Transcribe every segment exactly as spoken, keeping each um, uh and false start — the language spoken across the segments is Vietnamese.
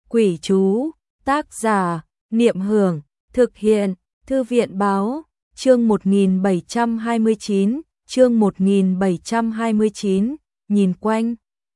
Quỷ chú, tác giả, Niệm Hưởng, thực hiện, Thư viện báo, chương một nghìn bảy trăm hai mươi chín, chương một nghìn bảy trăm hai mươi chín, nhìn quanh.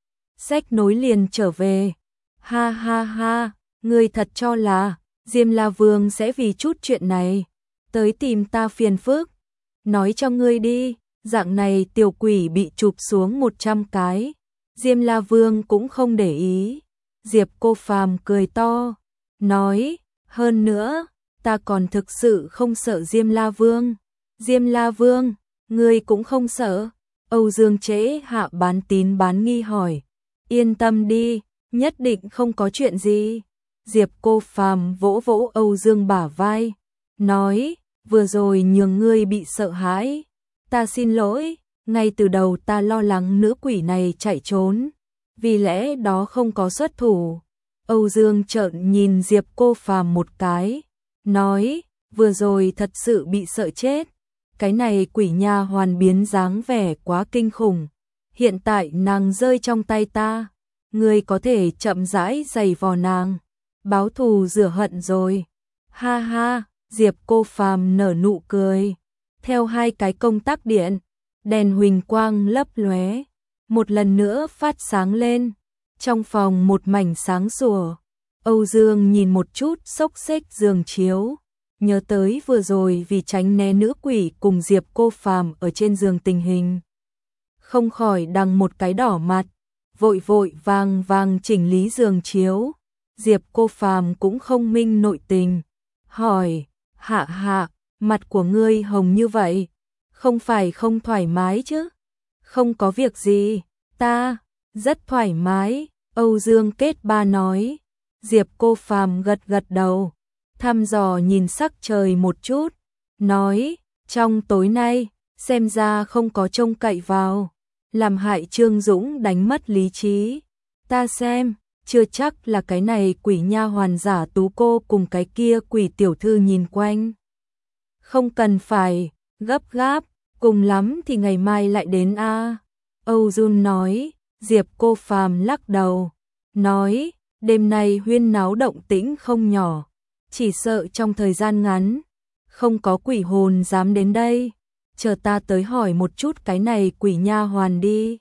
Sách nối liền trở về. Ha ha ha, ngươi thật cho là Diêm La Vương sẽ vì chút chuyện này tới tìm ta phiền phức. Nói cho ngươi đi, dạng này tiểu quỷ bị chụp xuống một trăm cái, Diêm La Vương cũng không để ý. Diệp Cô Phàm cười to, nói, hơn nữa, ta còn thực sự không sợ Diêm La Vương. Diêm La Vương, ngươi cũng không sợ? Âu Dương Trễ Hạ bán tín bán nghi hỏi. Yên tâm đi, nhất định không có chuyện gì. Diệp Cô Phàm vỗ vỗ Âu Dương bả vai, nói, vừa rồi nhường ngươi bị sợ hãi. Ta xin lỗi, ngay từ đầu ta lo lắng nữ quỷ này chạy trốn, vì lẽ đó không có xuất thủ. Âu Dương trợn nhìn Diệp Cô Phàm một cái, nói, vừa rồi thật sự bị sợ chết. Cái này quỷ nha hoàn biến dáng vẻ quá kinh khủng. Hiện tại nàng rơi trong tay ta, ngươi có thể chậm rãi giày vò nàng, báo thù rửa hận rồi. Ha ha, Diệp Cô Phàm nở nụ cười. Theo hai cái công tắc điện, đèn huỳnh quang lấp lóe, một lần nữa phát sáng lên. Trong phòng một mảnh sáng sủa. Âu Dương nhìn một chút xốc xếch giường chiếu, nhớ tới vừa rồi vì tránh né nữ quỷ cùng Diệp Cô Phàm ở trên giường tình hình, không khỏi đằng một cái đỏ mặt, vội vội vàng vàng chỉnh lý giường chiếu. Diệp Cô Phàm cũng không minh nội tình, hỏi, hạ hạ, mặt của ngươi hồng như vậy, không phải không thoải mái chứ? Không có việc gì, ta rất thoải mái, Âu Dương kết ba nói. Diệp Cô Phàm gật gật đầu, thăm dò nhìn sắc trời một chút, nói, trong tối nay, xem ra không có trông cậy vào, làm hại Trương Dũng đánh mất lý trí. Ta xem, chưa chắc là cái này quỷ nha hoàn giả Tú cô cùng cái kia quỷ tiểu thư nhìn quanh. Không cần phải gấp gáp, cùng lắm thì ngày mai lại đến a. Âu Dương nói. Diệp Cô Phàm lắc đầu, nói, đêm nay huyên náo động tĩnh không nhỏ, chỉ sợ trong thời gian ngắn không có quỷ hồn dám đến đây, chờ ta tới hỏi một chút cái này quỷ nha hoàn đi.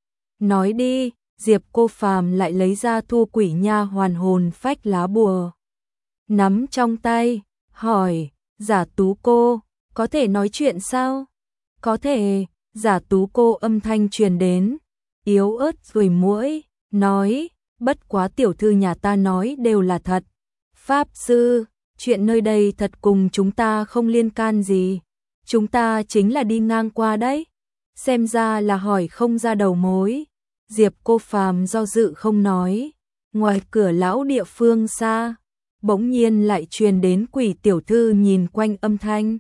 Nói đi. Diệp Cô Phàm lại lấy ra thu quỷ nha hoàn hồn phách lá bùa, nắm trong tay, hỏi, giả Tú cô, có thể nói chuyện sao? Có thể. Giả Tú cô âm thanh truyền đến, yếu ớt rồi muỗi, nói, bất quá tiểu thư nhà ta nói đều là thật. Pháp sư, chuyện nơi đây thật cùng chúng ta không liên can gì, chúng ta chính là đi ngang qua đấy. Xem ra là hỏi không ra đầu mối. Diệp Cô Phàm do dự không nói. Ngoài cửa lão địa phương xa, bỗng nhiên lại truyền đến quỷ tiểu thư nhìn quanh âm thanh,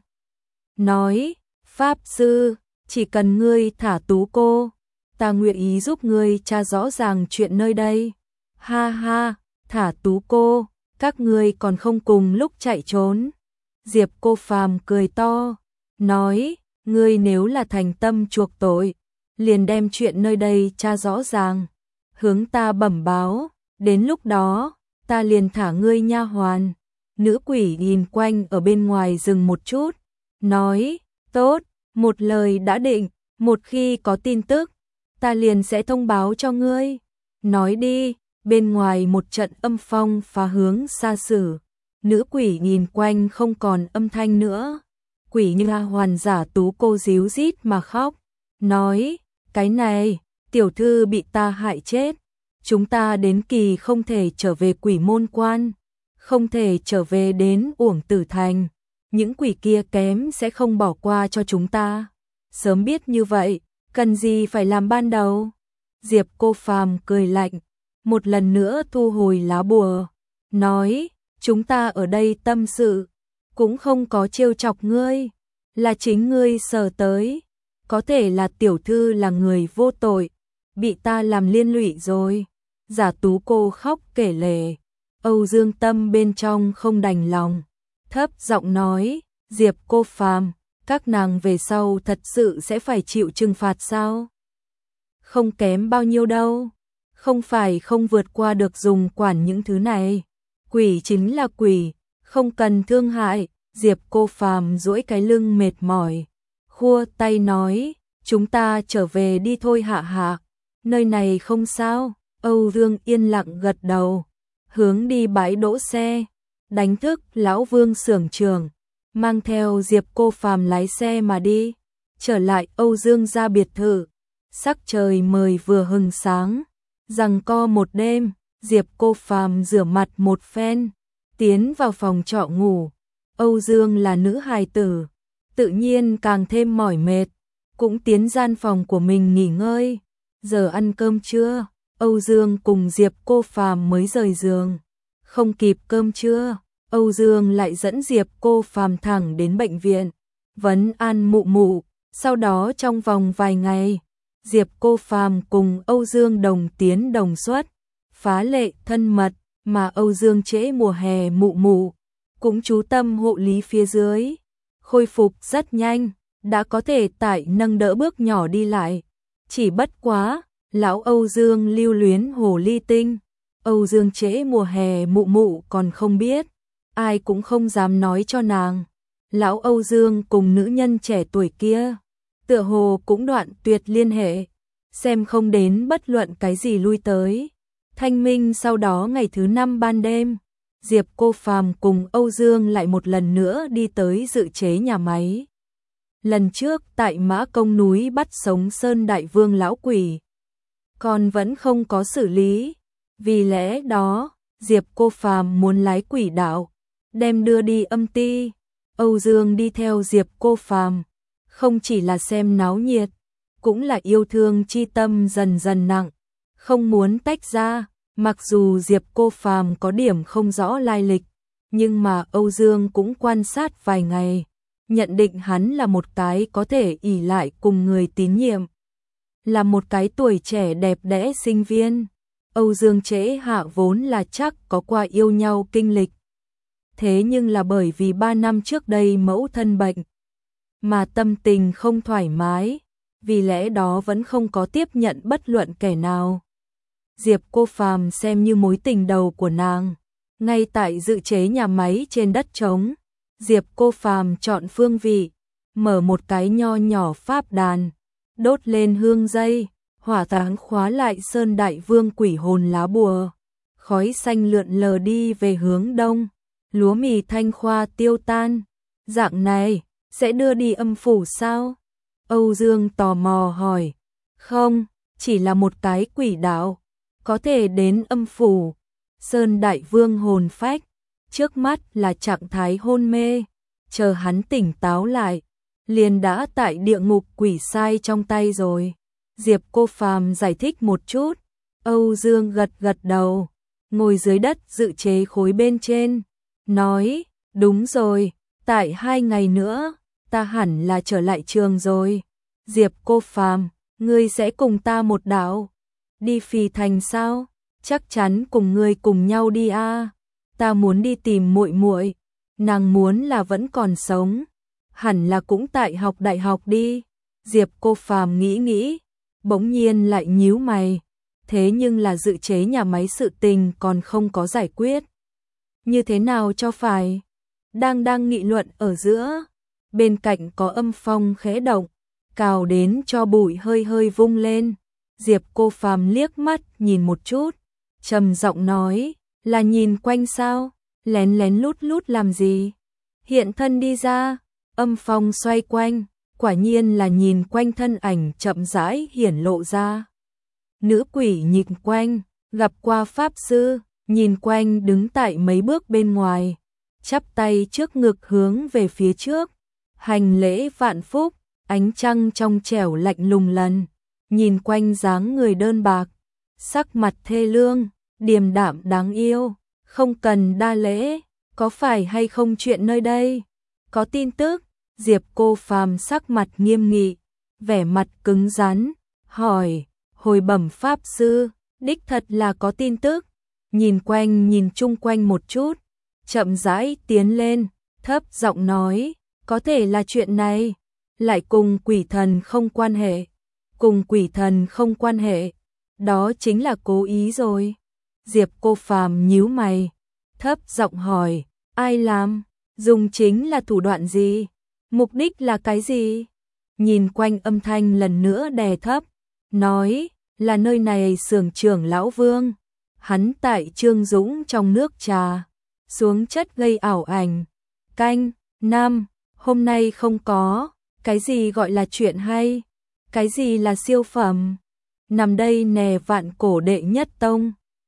nói, Pháp sư, chỉ cần ngươi thả Tú cô, ta nguyện ý giúp ngươi tra rõ ràng chuyện nơi đây. Ha ha, thả Tú cô, các ngươi còn không cùng lúc chạy trốn. Diệp Cô Phàm cười to, nói, ngươi nếu là thành tâm chuộc tội, liền đem chuyện nơi đây tra rõ ràng, hướng ta bẩm báo, đến lúc đó, ta liền thả ngươi nha hoàn. Nữ quỷ nhìn quanh ở bên ngoài dừng một chút, nói, tốt, một lời đã định, một khi có tin tức, ta liền sẽ thông báo cho ngươi. Nói đi. Bên ngoài một trận âm phong phá hướng xa xử, nữ quỷ nhìn quanh không còn âm thanh nữa. Quỷ nha hoàn giả Tú cô díu rít mà khóc, nói, cái này, tiểu thư bị ta hại chết, chúng ta đến kỳ không thể trở về quỷ môn quan, không thể trở về đến Uổng Tử Thành, những quỷ kia kém sẽ không bỏ qua cho chúng ta. Sớm biết như vậy, cần gì phải làm ban đầu. Diệp Cô Phàm cười lạnh, một lần nữa thu hồi lá bùa, nói, chúng ta ở đây tâm sự, cũng không có trêu chọc ngươi, là chính ngươi sờ tới, có thể là tiểu thư là người vô tội, bị ta làm liên lụy rồi. Giả Tú cô khóc kể lể, Âu Dương tâm bên trong không đành lòng, thấp giọng nói, Diệp Cô Phàm, các nàng về sau thật sự sẽ phải chịu trừng phạt sao? Không kém bao nhiêu đâu. không phải không vượt qua được dùng quản những thứ này. Quỷ chính là quỷ, không cần thương hại. Diệp Cô Phàm duỗi cái lưng mệt mỏi, khua tay nói, chúng ta trở về đi thôi Hạ Hạ, nơi này không sao. Âu Dương yên lặng gật đầu, hướng đi bãi đỗ xe, đánh thức lão Vương xưởng trưởng, mang theo Diệp Cô Phàm lái xe mà đi. Trở lại Âu Dương gia biệt thự, sắc trời mời vừa hừng sáng, giằng co một đêm, Diệp Cô Phàm rửa mặt một phen, tiến vào phòng trọ ngủ. Âu Dương là nữ hài tử, tự nhiên càng thêm mỏi mệt, cũng tiến gian phòng của mình nghỉ ngơi. Giờ ăn cơm trưa, Âu Dương cùng Diệp Cô Phàm mới rời giường. Không kịp cơm trưa, Âu Dương lại dẫn Diệp Cô Phàm thẳng đến bệnh viện, vấn an mụ mụ. Sau đó trong vòng vài ngày, Diệp Cô Phàm cùng Âu Dương đồng tiến đồng xuất, phá lệ thân mật, mà Âu Dương trễ mùa hè mụ mụ cũng chú tâm hộ lý phía dưới, khôi phục rất nhanh, đã có thể tải nâng đỡ bước nhỏ đi lại. Chỉ bất quá, lão Âu Dương lưu luyến hồ ly tinh, Âu Dương trễ mùa hè mụ mụ còn không biết, ai cũng không dám nói cho nàng. Lão Âu Dương cùng nữ nhân trẻ tuổi kia, tựa hồ cũng đoạn tuyệt liên hệ, xem không đến bất luận cái gì lui tới. Thanh minh sau đó ngày thứ năm ban đêm, Diệp Cô Phàm cùng Âu Dương lại một lần nữa đi tới dự chế nhà máy. Lần trước tại Mã Công núi bắt sống Sơn Đại Vương lão quỷ, còn vẫn không có xử lý, vì lẽ đó, Diệp Cô Phàm muốn lái quỷ đạo, đem đưa đi âm ti. Âu Dương đi theo Diệp Cô Phàm, không chỉ là xem náo nhiệt, cũng là yêu thương chi tâm dần dần nặng, không muốn tách ra. Mặc dù Diệp Cô Phàm có điểm không rõ lai lịch, nhưng mà Âu Dương cũng quan sát vài ngày, nhận định hắn là một cái có thể ỷ lại cùng người tín nhiệm, là một cái tuổi trẻ đẹp đẽ sinh viên. Âu Dương trễ hạ vốn là chắc có qua yêu nhau kinh lịch, thế nhưng là bởi vì ba năm trước đây mẫu thân bệnh, mà tâm tình không thoải mái, vì lẽ đó vẫn không có tiếp nhận bất luận kẻ nào. Diệp Cô Phàm xem như mối tình đầu của nàng, ngay tại dự chế nhà máy trên đất trống, Diệp Cô Phàm chọn phương vị, mở một cái nho nhỏ pháp đàn, đốt lên hương dây, hỏa táng khóa lại Sơn Đại Vương quỷ hồn lá bùa, khói xanh lượn lờ đi về hướng đông, lúa mì thanh khoa tiêu tan. Dạng này, sẽ đưa đi âm phủ sao? Âu Dương tò mò hỏi. Không, chỉ là một cái quỷ đạo, có thể đến âm phủ. Sơn Đại Vương hồn phách, trước mắt là trạng thái hôn mê, chờ hắn tỉnh táo lại, liền đã tại địa ngục quỷ sai trong tay rồi. Diệp Cô Phàm giải thích một chút, Âu Dương gật gật đầu, ngồi dưới đất dự chế khối bên trên, nói, đúng rồi, tại hai ngày nữa, ta hẳn là trở lại trường rồi. Diệp Cô Phàm, ngươi sẽ cùng ta một đạo, đi Phì Thành sao? Chắc chắn cùng ngươi cùng nhau đi a. À. Ta muốn đi tìm muội muội, nàng muốn là vẫn còn sống, hẳn là cũng tại học đại học đi. Diệp Cô Phàm nghĩ nghĩ, bỗng nhiên lại nhíu mày, thế nhưng là dự chế nhà máy sự tình còn không có giải quyết. Như thế nào cho phải? Đang đang nghị luận ở giữa, bên cạnh có âm phong khẽ động, cào đến cho bụi hơi hơi vung lên. Diệp Cô Phàm liếc mắt nhìn một chút, trầm giọng nói, là nhìn quanh sao, lén lén lút lút làm gì? Hiện thân đi ra, âm phong xoay quanh, quả nhiên là nhìn quanh thân ảnh chậm rãi hiển lộ ra. Nữ quỷ nhìn quanh, gặp qua pháp sư, nhìn quanh đứng tại mấy bước bên ngoài, chắp tay trước ngực hướng về phía trước, hành lễ vạn phúc, ánh trăng trong trẻo lạnh lùng lần, nhìn quanh dáng người đơn bạc, sắc mặt thê lương, điềm đạm đáng yêu, không cần đa lễ, có phải hay không chuyện nơi đây? Có tin tức? Diệp Cô Phàm sắc mặt nghiêm nghị, vẻ mặt cứng rắn, hỏi, hồi bẩm pháp sư, đích thật là có tin tức. Nhìn quanh nhìn chung quanh một chút, chậm rãi tiến lên, thấp giọng nói, có thể là chuyện này, lại cùng quỷ thần không quan hệ, cùng quỷ thần không quan hệ, Đó chính là cố ý rồi. Diệp Cô Phàm nhíu mày, thấp giọng hỏi, ai làm, dùng chính là thủ đoạn gì, mục đích là cái gì? Nhìn quanh âm thanh lần nữa đè thấp, nói, là nơi này xưởng trưởng lão Vương, hắn tại Trương Dũng trong nước trà, xuống chất gây ảo ảnh. Canh, năm, hôm nay không có, cái gì gọi là chuyện hay, cái gì là siêu phẩm, nằm đây nè vạn cổ đệ nhất tông.